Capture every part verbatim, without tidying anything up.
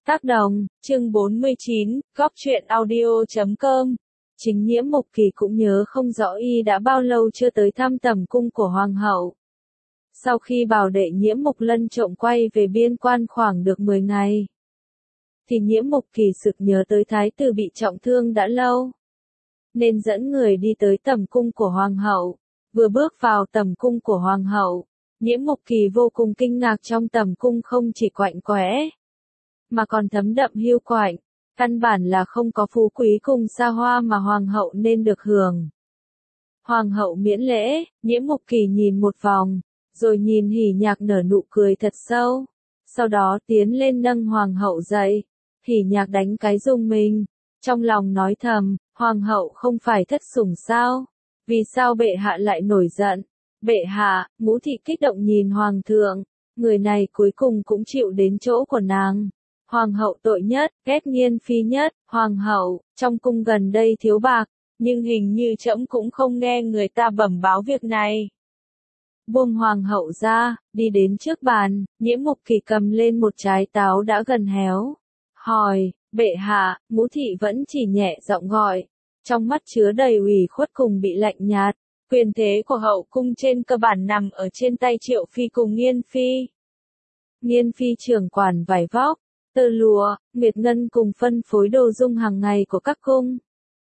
Tác đồng, chương bốn mươi chín, góc truyện audio chấm com. Chính Nhiễm Mục Kỳ cũng nhớ không rõ y đã bao lâu chưa tới thăm tẩm cung của hoàng hậu. Sau khi bảo đệ Nhiễm Mục Lân trộm quay về biên quan khoảng được mười ngày, thì Nhiễm Mục Kỳ sực nhớ tới thái tử bị trọng thương đã lâu, nên dẫn người đi tới tẩm cung của hoàng hậu. Vừa bước vào tẩm cung của hoàng hậu, Nhiễm Mục Kỳ vô cùng kinh ngạc, trong tẩm cung không chỉ quạnh quẽ, mà còn thấm đậm hiu quạnh, căn bản là không có phú quý cùng xa hoa mà hoàng hậu nên được hưởng. Hoàng hậu miễn lễ, Nhiễm Mục Kỳ nhìn một vòng, rồi nhìn Hỉ Nhạc nở nụ cười thật sâu, sau đó tiến lên nâng hoàng hậu dậy. Hỉ Nhạc đánh cái rung mình, trong lòng nói thầm, hoàng hậu không phải thất sủng sao? Vì sao bệ hạ lại nổi giận? Bệ hạ, Ngũ thị kích động nhìn hoàng thượng, người này cuối cùng cũng chịu đến chỗ của nàng. Hoàng hậu tội nhất, ghét Nghiên phi nhất. Hoàng hậu, trong cung gần đây thiếu bạc, nhưng hình như trẫm cũng không nghe người ta bẩm báo việc này. Buông hoàng hậu ra, đi đến trước bàn, Nhiễm Mục Kỳ cầm lên một trái táo đã gần héo. Hỏi, bệ hạ, Ngũ thị vẫn chỉ nhẹ giọng gọi, trong mắt chứa đầy ủy khuất cùng bị lạnh nhạt. Quyền thế của hậu cung trên cơ bản nằm ở trên tay Triệu phi cùng Nghiên phi. Nghiên phi trưởng quản vải vóc, tơ lụa, nguyệt ngân cùng phân phối đồ dung hàng ngày của các cung.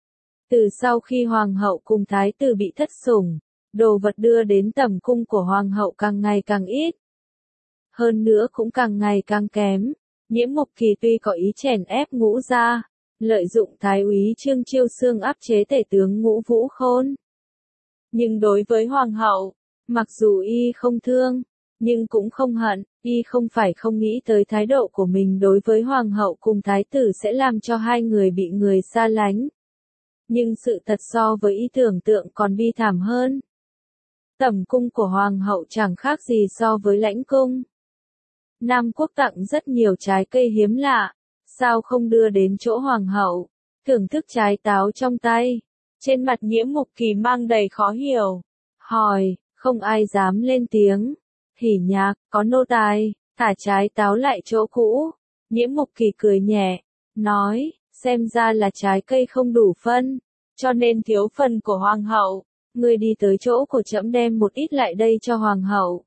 Từ sau khi hoàng hậu cùng thái tử bị thất sủng, đồ vật đưa đến tẩm cung của hoàng hậu càng ngày càng ít. Hơn nữa cũng càng ngày càng kém. Nhiễm Mục Kỳ tuy có ý chèn ép Ngũ gia, lợi dụng thái úy Trương Chiêu Xương áp chế tể tướng Ngũ Vũ Khôn. Nhưng đối với hoàng hậu, mặc dù y không thương, nhưng cũng không hận, y không phải không nghĩ tới thái độ của mình đối với hoàng hậu cùng thái tử sẽ làm cho hai người bị người xa lánh. Nhưng sự thật so với ý tưởng tượng còn bi thảm hơn. Tẩm cung của hoàng hậu chẳng khác gì so với lãnh cung. Nam quốc tặng rất nhiều trái cây hiếm lạ, sao không đưa đến chỗ hoàng hậu, thưởng thức trái táo trong tay. Trên mặt Nhiễm Mục Kỳ mang đầy khó hiểu. Hỏi, không ai dám lên tiếng. Hỉ Nhạc, có nô tài, thả trái táo lại chỗ cũ. Nhiễm Mục Kỳ cười nhẹ, nói, xem ra là trái cây không đủ phân, cho nên thiếu phần của hoàng hậu. Ngươi đi tới chỗ của trẫm đem một ít lại đây cho hoàng hậu.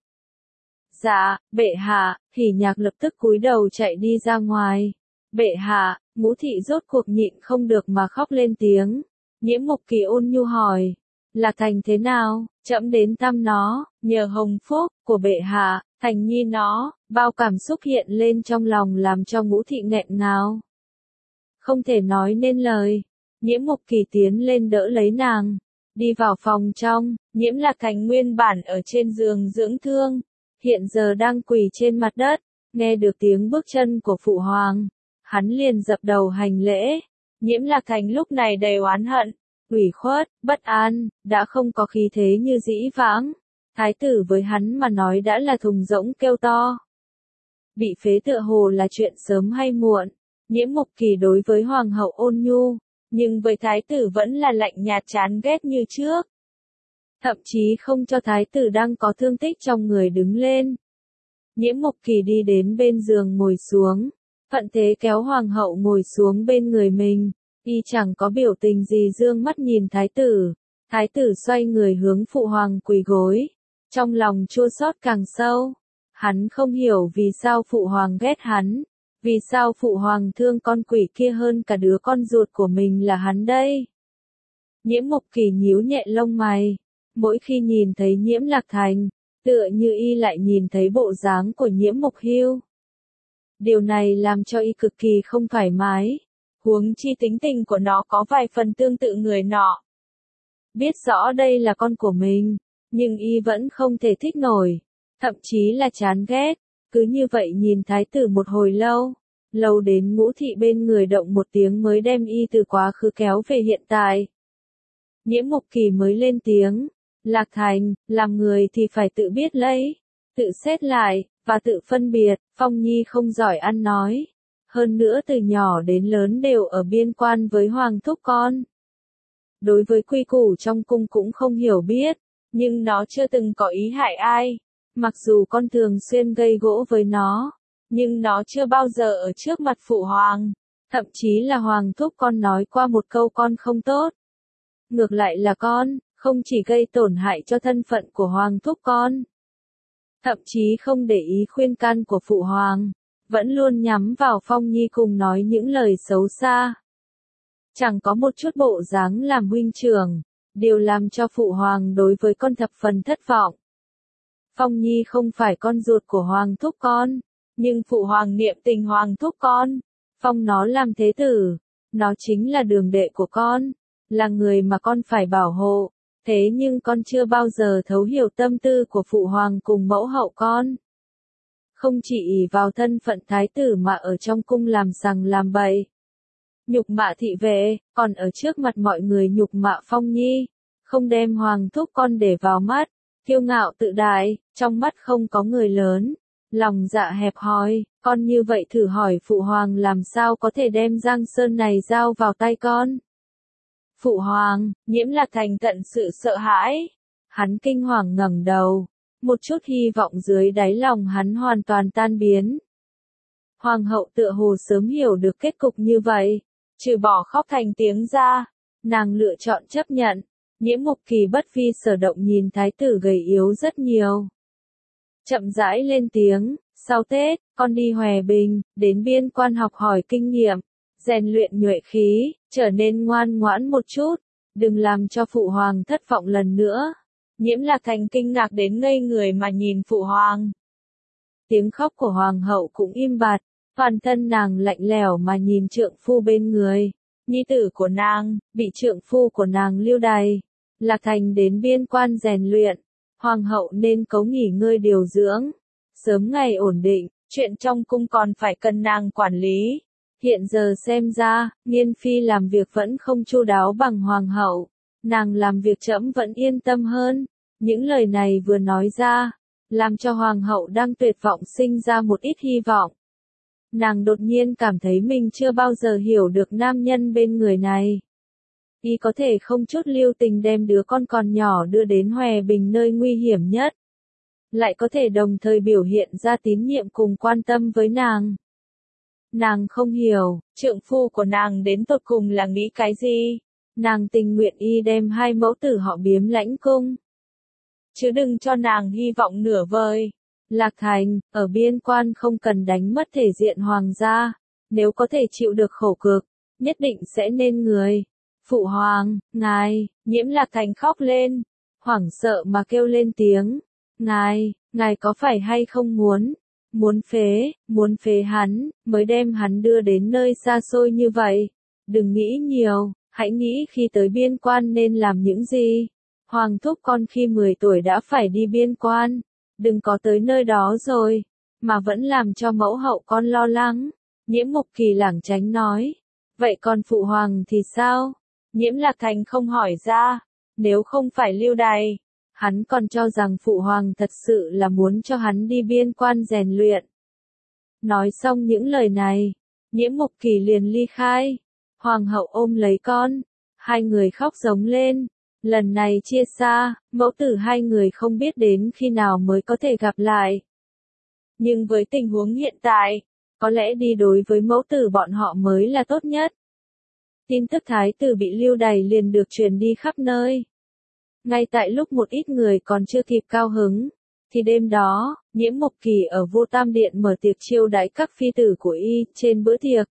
Dạ, bệ hạ. Hỉ Nhạc lập tức cúi đầu chạy đi ra ngoài. Bệ hạ, Ngũ thị rốt cuộc nhịn không được mà khóc lên tiếng. Nhiễm Mục Kỳ ôn nhu hỏi, là Thành thế nào? Trẫm đến thăm nó, nhờ hồng phúc của bệ hạ, Thành nhi nó. Bao cảm xúc hiện lên trong lòng làm cho Ngũ thị nghẹn ngào, không thể nói nên lời. Nhiễm Mục Kỳ tiến lên đỡ lấy nàng, đi vào phòng trong. Nhiễm Lạc Thành nguyên bản ở trên giường dưỡng thương, hiện giờ đang quỳ trên mặt đất, nghe được tiếng bước chân của phụ hoàng, hắn liền dập đầu hành lễ. Nhiễm Lạc Thành lúc này đầy oán hận, ủy khuất, bất an, đã không có khí thế như dĩ vãng. Thái tử với hắn mà nói đã là thùng rỗng kêu to. Bị phế tựa hồ là chuyện sớm hay muộn. Nhiễm Mục Kỳ đối với hoàng hậu ôn nhu, nhưng với thái tử vẫn là lạnh nhạt chán ghét như trước. Thậm chí không cho thái tử đang có thương tích trong người đứng lên. Nhiễm Mục Kỳ đi đến bên giường ngồi xuống, thuận thế kéo hoàng hậu ngồi xuống bên người mình. Y chẳng có biểu tình gì, dương mắt nhìn thái tử. Thái tử xoay người hướng phụ hoàng quỳ gối, trong lòng chua xót càng sâu. Hắn không hiểu vì sao phụ hoàng ghét hắn, vì sao phụ hoàng thương con quỷ kia hơn cả đứa con ruột của mình là hắn đây. Nhiễm Mục Kỳ nhíu nhẹ lông mày, mỗi khi nhìn thấy Nhiễm Lạc Thành, tựa như y lại nhìn thấy bộ dáng của Nhiễm Mục Hưu. Điều này làm cho y cực kỳ không thoải mái. Huống chi tính tình của nó có vài phần tương tự người nọ. Biết rõ đây là con của mình, nhưng y vẫn không thể thích nổi, thậm chí là chán ghét. Cứ như vậy nhìn thái tử một hồi lâu, lâu đến Ngũ thị bên người động một tiếng mới đem y từ quá khứ kéo về hiện tại. Nhiễm Mục Kỳ mới lên tiếng, Lạc Thành, làm người thì phải tự biết lấy, tự xét lại, và tự phân biệt. Phong Nhi không giỏi ăn nói. Hơn nữa từ nhỏ đến lớn đều ở biên quan với hoàng thúc con. Đối với quy củ trong cung cũng không hiểu biết, nhưng nó chưa từng có ý hại ai. Mặc dù con thường xuyên gây gỗ với nó, nhưng nó chưa bao giờ ở trước mặt phụ hoàng. Thậm chí là hoàng thúc con nói qua một câu con không tốt. Ngược lại là con, không chỉ gây tổn hại cho thân phận của hoàng thúc con. Thậm chí không để ý khuyên can của phụ hoàng, vẫn luôn nhắm vào Phong Nhi cùng nói những lời xấu xa. Chẳng có một chút bộ dáng làm huynh trưởng, điều làm cho phụ hoàng đối với con thập phần thất vọng. Phong Nhi không phải con ruột của hoàng thúc con, nhưng phụ hoàng niệm tình hoàng thúc con, phong nó làm thế tử, nó chính là đường đệ của con, là người mà con phải bảo hộ, thế nhưng con chưa bao giờ thấu hiểu tâm tư của phụ hoàng cùng mẫu hậu con. Không chỉ ỷ vào thân phận thái tử mà ở trong cung làm sằng làm bậy, nhục mạ thị vệ, còn ở trước mặt mọi người nhục mạ Phong Nhi, không đem hoàng thúc con để vào mắt, kiêu ngạo tự đại, trong mắt không có người lớn, lòng dạ hẹp hòi, con như vậy thử hỏi phụ hoàng làm sao có thể đem Giang Sơn này giao vào tay con. Phụ hoàng, Nhiễm Lạc Thành tận sự sợ hãi, hắn kinh hoàng ngẩng đầu, một chút hy vọng dưới đáy lòng hắn hoàn toàn tan biến. Hoàng hậu tựa hồ sớm hiểu được kết cục như vậy, trừ bỏ khóc thành tiếng ra, nàng lựa chọn chấp nhận. Nhiễm Mục Kỳ bất vi sở động nhìn thái tử gầy yếu rất nhiều. Chậm rãi lên tiếng, sau Tết, con đi Hòe Bình, đến biên quan học hỏi kinh nghiệm, rèn luyện nhuệ khí, trở nên ngoan ngoãn một chút, đừng làm cho phụ hoàng thất vọng lần nữa. Nhiễm Lạc Thành kinh ngạc đến ngây người mà nhìn phụ hoàng. Tiếng khóc của hoàng hậu cũng im bặt, toàn thân nàng lạnh lẽo mà nhìn trượng phu bên người. Nhi tử của nàng, bị trượng phu của nàng lưu đày. Lạc Thành đến biên quan rèn luyện, hoàng hậu nên cố nghỉ ngơi điều dưỡng, sớm ngày ổn định, chuyện trong cung còn phải cần nàng quản lý. Hiện giờ xem ra, Nghiên Phi làm việc vẫn không chu đáo bằng hoàng hậu, nàng làm việc trẫm vẫn yên tâm hơn. Những lời này vừa nói ra, làm cho hoàng hậu đang tuyệt vọng sinh ra một ít hy vọng. Nàng đột nhiên cảm thấy mình chưa bao giờ hiểu được nam nhân bên người này. Y có thể không chút lưu tình đem đứa con còn nhỏ đưa đến Hòe Bình nơi nguy hiểm nhất. Lại có thể đồng thời biểu hiện ra tín nhiệm cùng quan tâm với nàng. Nàng không hiểu, trượng phu của nàng đến tột cùng là nghĩ cái gì. Nàng tình nguyện y đem hai mẫu tử họ biếm lãnh cung. Chứ đừng cho nàng hy vọng nửa vời. Lạc Thành, ở biên quan không cần đánh mất thể diện hoàng gia. Nếu có thể chịu được khổ cực, nhất định sẽ nên người. Phụ hoàng, ngài, Nhiễm Lạc Thành khóc lên, hoảng sợ mà kêu lên tiếng. Ngài, ngài có phải hay không muốn, muốn phế, muốn phế hắn, mới đem hắn đưa đến nơi xa xôi như vậy. Đừng nghĩ nhiều, hãy nghĩ khi tới biên quan nên làm những gì. Hoàng thúc con khi mười tuổi đã phải đi biên quan, đừng có tới nơi đó rồi, mà vẫn làm cho mẫu hậu con lo lắng. Nhiễm Mục Kỳ lảng tránh nói, vậy còn phụ hoàng thì sao? Nhiễm Lạc Thành không hỏi ra, nếu không phải lưu đày, hắn còn cho rằng phụ hoàng thật sự là muốn cho hắn đi biên quan rèn luyện. Nói xong những lời này, Nhiễm Mục Kỳ liền ly khai, hoàng hậu ôm lấy con, hai người khóc giống lên. Lần này chia xa, mẫu tử hai người không biết đến khi nào mới có thể gặp lại. Nhưng với tình huống hiện tại, có lẽ đi đối với mẫu tử bọn họ mới là tốt nhất. Tin tức thái tử bị lưu đày liền được truyền đi khắp nơi. Ngay tại lúc một ít người còn chưa kịp cao hứng, thì đêm đó, Nhiễm Mục Kỳ ở Vô Tam Điện mở tiệc chiêu đãi các phi tử của y. Trên bữa tiệc,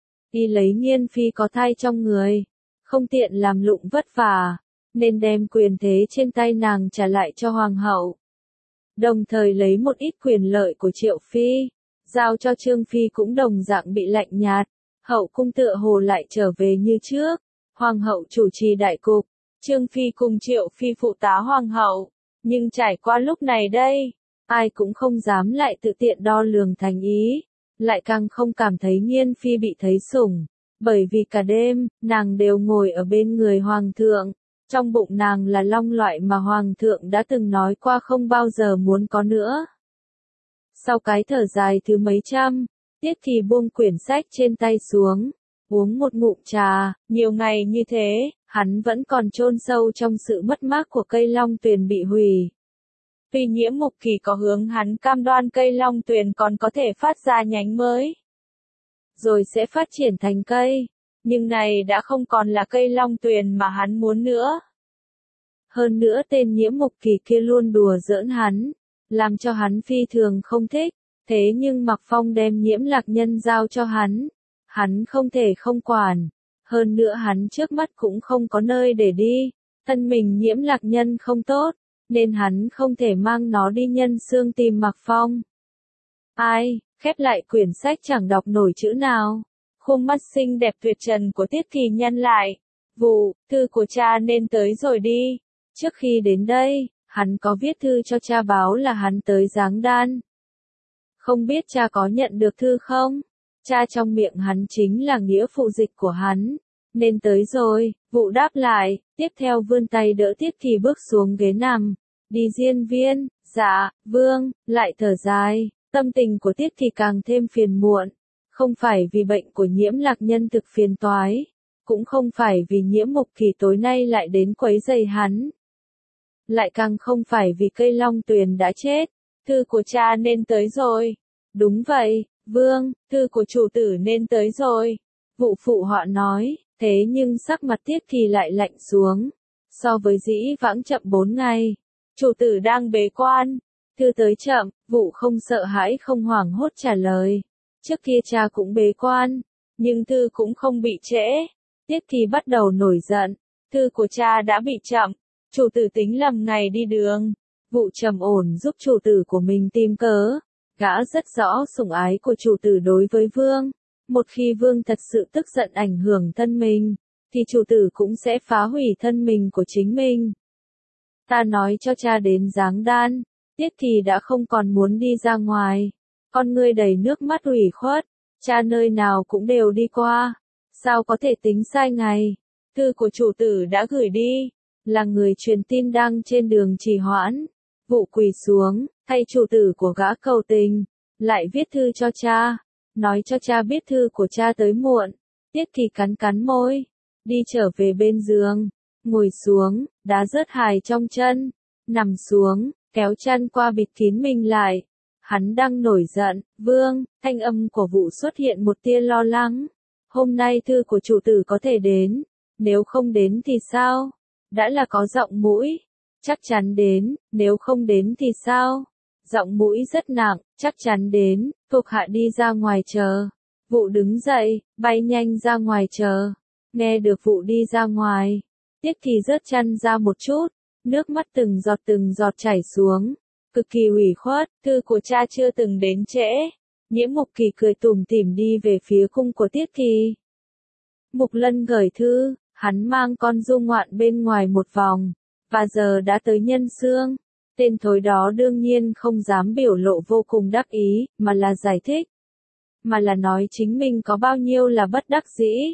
y lấy Nghiên Phi có thai trong người, không tiện làm lụng vất vả, nên đem quyền thế trên tay nàng trả lại cho hoàng hậu. Đồng thời lấy một ít quyền lợi của Triệu Phi, giao cho Trương Phi cũng đồng dạng bị lạnh nhạt. Hậu cung tựa hồ lại trở về như trước, hoàng hậu chủ trì đại cục, Trương Phi cùng Triệu Phi phụ tá hoàng hậu. Nhưng trải qua lúc này đây, ai cũng không dám lại tự tiện đo lường thành ý, lại càng không cảm thấy Nghiên Phi bị thấy sủng, bởi vì cả đêm, nàng đều ngồi ở bên người hoàng thượng. Trong bụng nàng là long loại mà hoàng thượng đã từng nói qua không bao giờ muốn có nữa. Sau cái thở dài thứ mấy trăm, Tiết Kỳ buông quyển sách trên tay xuống, uống một ngụm trà. Nhiều ngày như thế, hắn vẫn còn chôn sâu trong sự mất mát của cây long tuyền bị hủy. Tuy Nhiễm Mục Kỳ có hướng hắn cam đoan cây long tuyền còn có thể phát ra nhánh mới, rồi sẽ phát triển thành cây, nhưng này đã không còn là cây long tuyền mà hắn muốn nữa. Hơn nữa tên Nhiễm Mục Kỳ kia luôn đùa giỡn hắn, làm cho hắn phi thường không thích, thế nhưng Mạc Phong đem Nhiễm Lạc Nhân giao cho hắn, hắn không thể không quản, hơn nữa hắn trước mắt cũng không có nơi để đi, thân mình Nhiễm Lạc Nhân không tốt, nên hắn không thể mang nó đi Nhân Xương tìm Mạc Phong. Ai, khép lại quyển sách chẳng đọc nổi chữ nào, khuôn mắt xinh đẹp tuyệt trần của Tiết Kỳ nhăn lại, vụ, thư của cha nên tới rồi đi, trước khi đến đây, hắn có viết thư cho cha báo là hắn tới Giáng Đan. Không biết cha có nhận được thư không? Cha trong miệng hắn chính là nghĩa phụ dịch của hắn, nên tới rồi, vụ đáp lại, tiếp theo vươn tay đỡ Tiết Kỳ bước xuống ghế nằm, đi diên viên, dạ, vương, lại thở dài, tâm tình của Tiết Kỳ càng thêm phiền muộn, không phải vì bệnh của Nhiễm Lạc Nhân thực phiền toái, cũng không phải vì Nhiễm Mục Kỳ tối nay lại đến quấy rầy hắn. Lại càng không phải vì cây long tuyền đã chết, thư của cha nên tới rồi. Đúng vậy, vương, thư của chủ tử nên tới rồi. Vụ phụ họ nói, thế nhưng sắc mặt Tiết Kỳ lại lạnh xuống. So với dĩ vãng chậm bốn ngày, chủ tử đang bế quan, thư tới chậm, vụ không sợ hãi không hoảng hốt trả lời. Trước kia cha cũng bế quan, nhưng thư cũng không bị trễ. Tiết Kỳ bắt đầu nổi giận, thư của cha đã bị chậm. Chủ tử tính lầm ngày đi đường, vụ trầm ổn giúp chủ tử của mình tìm cớ, gã rất rõ sủng ái của chủ tử đối với vương, một khi vương thật sự tức giận ảnh hưởng thân mình, thì chủ tử cũng sẽ phá hủy thân mình của chính mình. Ta nói cho cha đến Giáng Đan, Tiết Kỳ đã không còn muốn đi ra ngoài, con ngươi đầy nước mắt ủy khuất, cha nơi nào cũng đều đi qua, sao có thể tính sai ngày, thư của chủ tử đã gửi đi. Là người truyền tin đang trên đường trì hoãn, vụ quỳ xuống, thay chủ tử của gã cầu tình, lại viết thư cho cha, nói cho cha biết thư của cha tới muộn. Tiết Kỳ cắn cắn môi, đi trở về bên giường, ngồi xuống, đá rớt hài trong chân, nằm xuống, kéo chăn qua bịt kín mình lại. Hắn đang nổi giận, vương, thanh âm của vụ xuất hiện một tia lo lắng. Hôm nay thư của chủ tử có thể đến, nếu không đến thì sao? Đã là có giọng mũi, chắc chắn đến, nếu không đến thì sao? Giọng mũi rất nặng, chắc chắn đến, thuộc hạ đi ra ngoài chờ. Vụ đứng dậy, bay nhanh ra ngoài chờ. Nghe được vụ đi ra ngoài, Tiết Kỳ rớt chăn ra một chút, nước mắt từng giọt từng giọt chảy xuống. Cực kỳ ủy khuất, thư của cha chưa từng đến trễ. Nhiễm Mục Kỳ cười tủm tỉm đi về phía cung của Tiết Kỳ. Mục Lân gửi thư. Hắn mang con du ngoạn bên ngoài một vòng, và giờ đã tới Nhân Xương. Tên thối đó đương nhiên không dám biểu lộ vô cùng đắc ý, mà là giải thích. Mà là nói chính mình có bao nhiêu là bất đắc dĩ.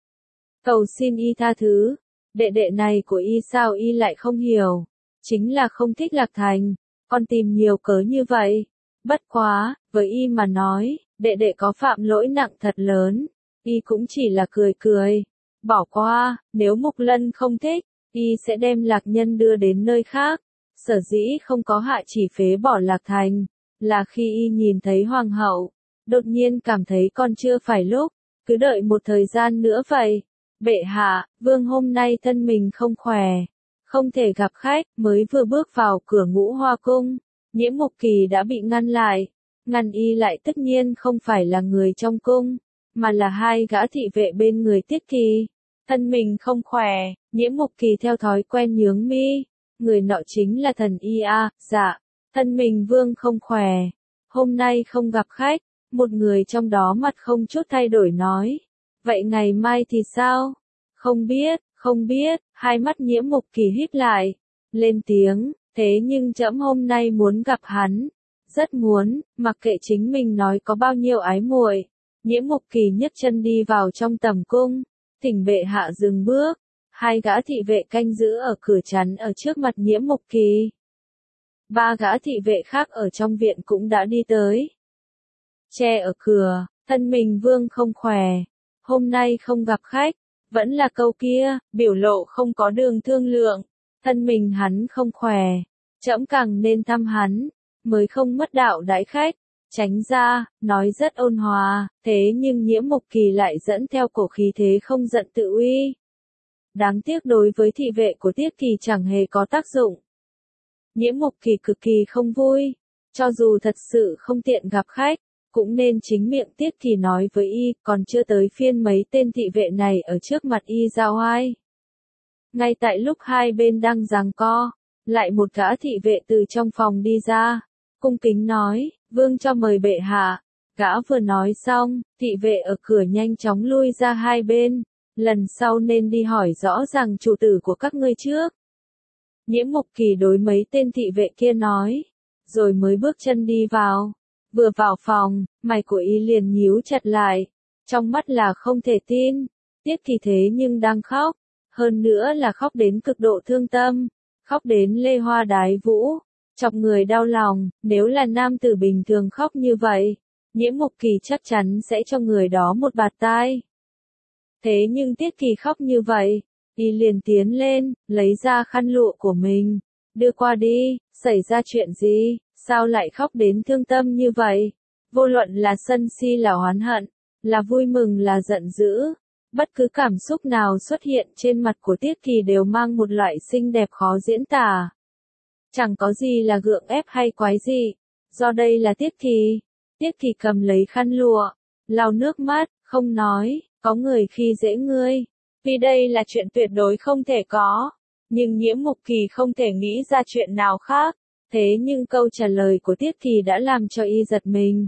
Cầu xin y tha thứ, đệ đệ này của y sao y lại không hiểu. Chính là không thích Lạc Thành, con tìm nhiều cớ như vậy. Bất quá, với y mà nói, đệ đệ có phạm lỗi nặng thật lớn, y cũng chỉ là cười cười. Bỏ qua, nếu Mục Lân không thích, y sẽ đem Lạc Nhân đưa đến nơi khác. Sở dĩ không có hạ chỉ phế bỏ Lạc Thành, là khi y nhìn thấy hoàng hậu, đột nhiên cảm thấy còn chưa phải lúc, cứ đợi một thời gian nữa vậy. Bệ hạ, vương hôm nay thân mình không khỏe, không thể gặp khách, mới vừa bước vào cửa Ngũ Hoa Cung, Nhiễm Mục Kỳ đã bị ngăn lại. Ngăn y lại tất nhiên không phải là người trong cung, mà là hai gã thị vệ bên người Tiết Kỳ. Thân mình không khỏe, Nhiễm Mục Kỳ theo thói quen nhướng mi, người nọ chính là thần y a, dạ, thân mình vương không khỏe, hôm nay không gặp khách, một người trong đó mặt không chút thay đổi nói, vậy ngày mai thì sao? Không biết, không biết, hai mắt Nhiễm Mục Kỳ híp lại, lên tiếng, thế nhưng trẫm hôm nay muốn gặp hắn, rất muốn, mặc kệ chính mình nói có bao nhiêu ái muội. Nhiễm Mục Kỳ nhấc chân đi vào trong tầm cung. Thỉnh bệ hạ dừng bước, hai gã thị vệ canh giữ ở cửa chắn ở trước mặt Nhiễm Mục Kỳ. Ba gã thị vệ khác ở trong viện cũng đã đi tới. Che ở cửa, thân mình vương không khỏe, hôm nay không gặp khách, vẫn là câu kia, biểu lộ không có đường thương lượng, thân mình hắn không khỏe, trẫm càng nên thăm hắn, mới không mất đạo đãi khách. Tránh ra, nói rất ôn hòa, thế nhưng Nhiễm Mục Kỳ lại dẫn theo cổ khí thế không giận tự uy. Đáng tiếc đối với thị vệ của Tiết Kỳ chẳng hề có tác dụng. Nhiễm Mục Kỳ cực kỳ không vui, cho dù thật sự không tiện gặp khách, cũng nên chính miệng Tiết Kỳ nói với y, còn chưa tới phiên mấy tên thị vệ này ở trước mặt y ra oai. Ngay tại lúc hai bên đang giằng co, lại một gã thị vệ từ trong phòng đi ra, cung kính nói, vương cho mời bệ hạ. Gã vừa nói xong, thị vệ ở cửa nhanh chóng lui ra hai bên, lần sau nên đi hỏi rõ ràng chủ tử của các ngươi trước. Nhiễm Mục Kỳ đối mấy tên thị vệ kia nói, rồi mới bước chân đi vào. Vừa vào phòng, mày của y liền nhíu chặt lại, trong mắt là không thể tin. Tiết Kỳ thế nhưng đang khóc, hơn nữa là khóc đến cực độ thương tâm, khóc đến lê hoa đái vũ, chọc người đau lòng. Nếu là nam tử bình thường khóc như vậy, Nhiễm Mục Kỳ chắc chắn sẽ cho người đó một bạt tai. Thế nhưng Tiết Kỳ khóc như vậy, y liền tiến lên, lấy ra khăn lụa của mình, đưa qua đi. Xảy ra chuyện gì, sao lại khóc đến thương tâm như vậy? Vô luận là sân si là oán hận, là vui mừng là giận dữ, bất cứ cảm xúc nào xuất hiện trên mặt của Tiết Kỳ đều mang một loại xinh đẹp khó diễn tả. Chẳng có gì là gượng ép hay quái dị, do đây là Tiết Kỳ. Tiết Kỳ cầm lấy khăn lụa, lau nước mắt, không nói, có người khi dễ ngươi, vì đây là chuyện tuyệt đối không thể có. Nhưng Nhiễm Mục Kỳ không thể nghĩ ra chuyện nào khác, thế nhưng câu trả lời của Tiết Kỳ đã làm cho y giật mình.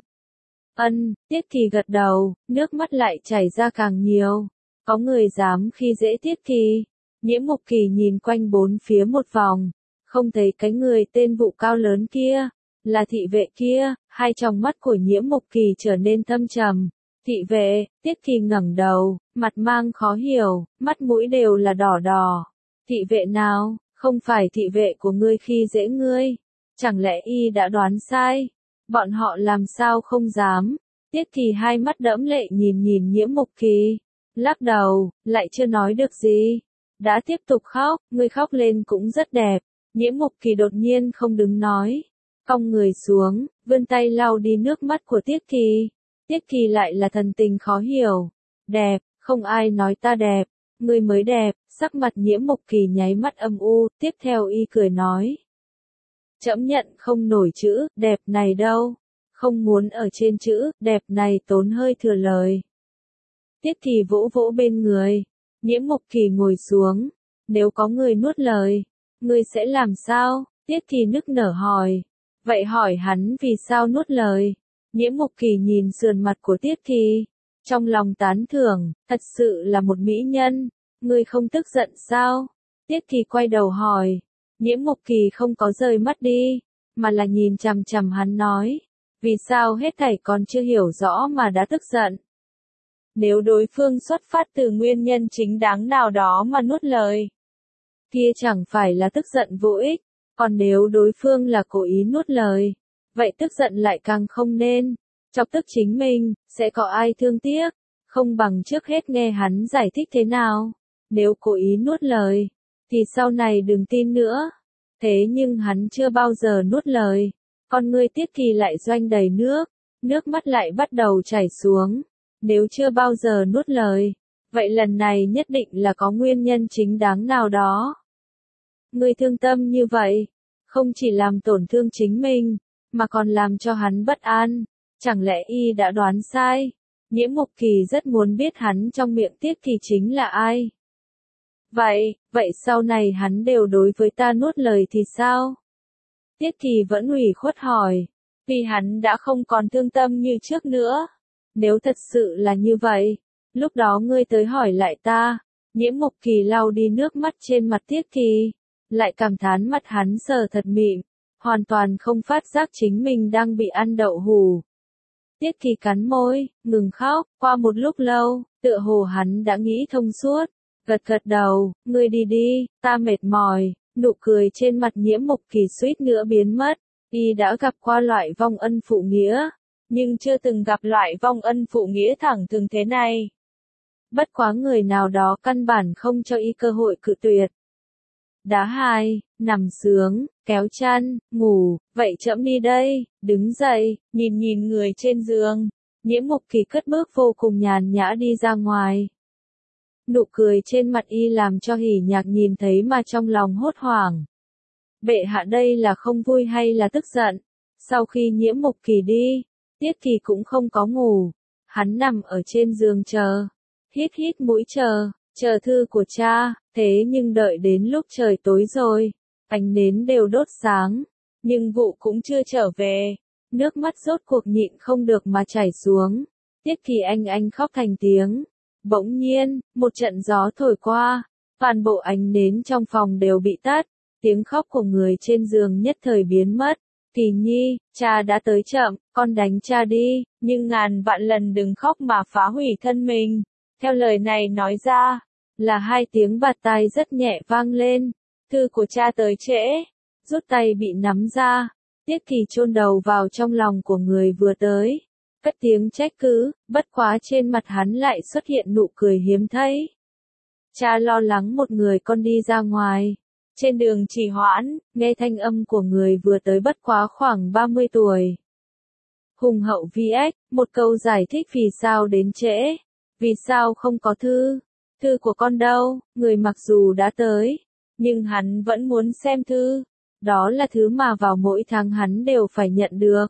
Ân, Tiết Kỳ gật đầu, nước mắt lại chảy ra càng nhiều. Có người dám khi dễ Tiết Kỳ. Nhiễm Mục Kỳ nhìn quanh bốn phía một vòng, không thấy cái người tên Vụ cao lớn kia, là thị vệ kia. Hai tròng mắt của Nhiễm Mục Kỳ trở nên thâm trầm. Thị vệ, Tiết Kỳ ngẩng đầu, mặt mang khó hiểu, mắt mũi đều là đỏ đỏ. Thị vệ nào, không phải thị vệ của ngươi khi dễ ngươi, chẳng lẽ y đã đoán sai? Bọn họ làm sao không dám? Tiết Kỳ hai mắt đẫm lệ nhìn nhìn Nhiễm Mục Kỳ, lắc đầu, lại chưa nói được gì, đã tiếp tục khóc. Ngươi khóc lên cũng rất đẹp. Nhiễm Mục Kỳ đột nhiên không đứng nói, cong người xuống, vươn tay lau đi nước mắt của Tiết Kỳ. Tiết Kỳ lại là thần tình khó hiểu. Đẹp, không ai nói ta đẹp, ngươi mới đẹp. Sắc mặt Nhiễm Mục Kỳ nháy mắt âm u, tiếp theo y cười nói, trẫm nhận không nổi chữ đẹp này đâu, không muốn ở trên chữ đẹp này tốn hơi thừa lời. Tiết Kỳ vỗ vỗ bên người, Nhiễm Mục Kỳ ngồi xuống, nếu có người nuốt lời, ngươi sẽ làm sao? Tiết Kỳ nức nở hỏi, vậy hỏi hắn vì sao nuốt lời. Nhiễm Mục Kỳ nhìn sườn mặt của Tiết Kỳ, trong lòng tán thưởng, thật sự là một mỹ nhân. Ngươi không tức giận sao? Tiết Kỳ quay đầu hỏi. Nhiễm Mục Kỳ không có rời mắt đi, mà là nhìn chằm chằm hắn nói, vì sao hết thảy còn chưa hiểu rõ mà đã tức giận? Nếu đối phương xuất phát từ nguyên nhân chính đáng nào đó mà nuốt lời, kia chẳng phải là tức giận vô ích, còn nếu đối phương là cố ý nuốt lời, vậy tức giận lại càng không nên. Chọc tức chính mình, sẽ có ai thương tiếc, không bằng trước hết nghe hắn giải thích thế nào. Nếu cố ý nuốt lời, thì sau này đừng tin nữa. Thế nhưng hắn chưa bao giờ nuốt lời. Con ngươi Tiết Kỳ lại doanh đầy nước, nước mắt lại bắt đầu chảy xuống. Nếu chưa bao giờ nuốt lời, vậy lần này nhất định là có nguyên nhân chính đáng nào đó. Ngươi thương tâm như vậy, không chỉ làm tổn thương chính mình, mà còn làm cho hắn bất an. Chẳng lẽ y đã đoán sai? Nhiễm Mục Kỳ rất muốn biết hắn trong miệng Tiết Kỳ chính là ai. Vậy, vậy sau này hắn đều đối với ta nuốt lời thì sao? Tiết Kỳ vẫn ủy khuất hỏi, vì hắn đã không còn thương tâm như trước nữa. Nếu thật sự là như vậy, lúc đó ngươi tới hỏi lại ta. Nhiễm Mục Kỳ lau đi nước mắt trên mặt Tiết Kỳ, lại cảm thán mặt hắn sờ thật mịn, hoàn toàn không phát giác chính mình đang bị ăn đậu hù. Tiết Kỳ cắn môi, ngừng khóc. Qua một lúc lâu, tựa hồ hắn đã nghĩ thông suốt, gật gật đầu, ngươi đi đi, ta mệt mỏi. Nụ cười trên mặt Nhiễm Mục Kỳ suýt nữa biến mất. Y đã gặp qua loại vong ân phụ nghĩa, nhưng chưa từng gặp loại vong ân phụ nghĩa thẳng thừng thế này. Bất quá người nào đó căn bản không cho y cơ hội cự tuyệt. Đá hai, nằm sướng, kéo chăn, ngủ, vậy trẫm đi đây, đứng dậy, nhìn nhìn người trên giường. Nhiễm Mục Kỳ cất bước vô cùng nhàn nhã đi ra ngoài. Nụ cười trên mặt y làm cho Hỉ Nhạc nhìn thấy mà trong lòng hốt hoảng. Bệ hạ đây là không vui hay là tức giận? Sau khi Nhiễm Mục Kỳ đi, Tiết Kỳ cũng không có ngủ. Hắn nằm ở trên giường chờ, hít hít mũi chờ, chờ thư của cha, thế nhưng đợi đến lúc trời tối rồi, ánh nến đều đốt sáng, nhưng vụ cũng chưa trở về. Nước mắt rốt cuộc nhịn không được mà chảy xuống. Tiết Kỳ anh anh khóc thành tiếng. Bỗng nhiên, một trận gió thổi qua, toàn bộ ánh nến trong phòng đều bị tắt, tiếng khóc của người trên giường nhất thời biến mất. Kỳ Nhi, cha đã tới chậm, con đánh cha đi, nhưng ngàn vạn lần đừng khóc mà phá hủy thân mình. Theo lời này nói ra, là hai tiếng bạt tai rất nhẹ vang lên. Thư của cha tới trễ, rút tay bị nắm ra. Tiết Kỳ chôn đầu vào trong lòng của người vừa tới, cất tiếng trách cứ, bất quá trên mặt hắn lại xuất hiện nụ cười hiếm thấy. Cha lo lắng một người con đi ra ngoài, trên đường trì hoãn, nghe thanh âm của người vừa tới bất quá khoảng ba mươi tuổi. Hùng hậu vê ích, một câu giải thích vì sao đến trễ, vì sao không có thư, thư của con đâu, người mặc dù đã tới, nhưng hắn vẫn muốn xem thư. Đó là thứ mà vào mỗi tháng hắn đều phải nhận được.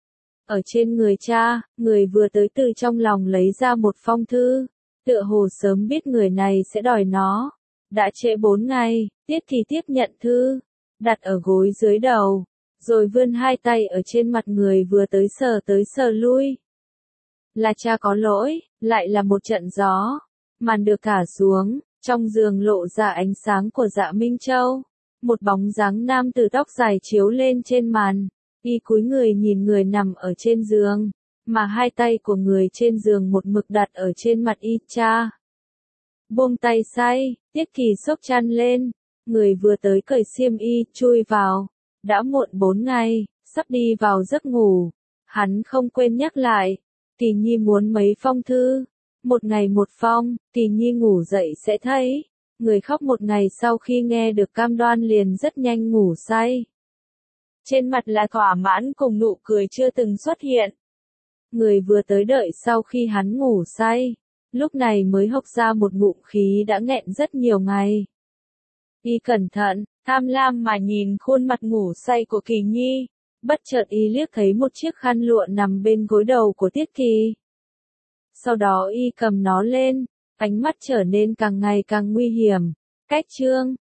Ở trên người cha, người vừa tới từ trong lòng lấy ra một phong thư, tựa hồ sớm biết người này sẽ đòi nó. Đã trễ bốn ngày, Tiết Kỳ tiếp nhận thư, đặt ở gối dưới đầu, rồi vươn hai tay ở trên mặt người vừa tới sờ tới sờ lui. Là cha có lỗi, lại là một trận gió, màn được thả xuống, trong giường lộ ra ánh sáng của Dạ Minh Châu. Một bóng dáng nam tử tóc dài chiếu lên trên màn, y cúi người nhìn người nằm ở trên giường, mà hai tay của người trên giường một mực đặt ở trên mặt y. Cha buông tay say, Tiết Kỳ xốc chăn lên, người vừa tới cởi xiêm y, chui vào. Đã muộn bốn ngày, sắp đi vào giấc ngủ, hắn không quên nhắc lại, Kỳ Nhi muốn mấy phong thư, một ngày một phong, Kỳ Nhi ngủ dậy sẽ thấy. Người khóc một ngày sau khi nghe được cam đoan liền rất nhanh ngủ say. Trên mặt là thỏa mãn cùng nụ cười chưa từng xuất hiện. Người vừa tới đợi sau khi hắn ngủ say, lúc này mới hộc ra một ngụm khí đã nghẹn rất nhiều ngày. Y cẩn thận, tham lam mà nhìn khuôn mặt ngủ say của Kỳ Nhi, bất chợt y liếc thấy một chiếc khăn lụa nằm bên gối đầu của Tiết Kỳ. Sau đó y cầm nó lên. Ánh mắt trở nên càng ngày càng nguy hiểm. Cách chương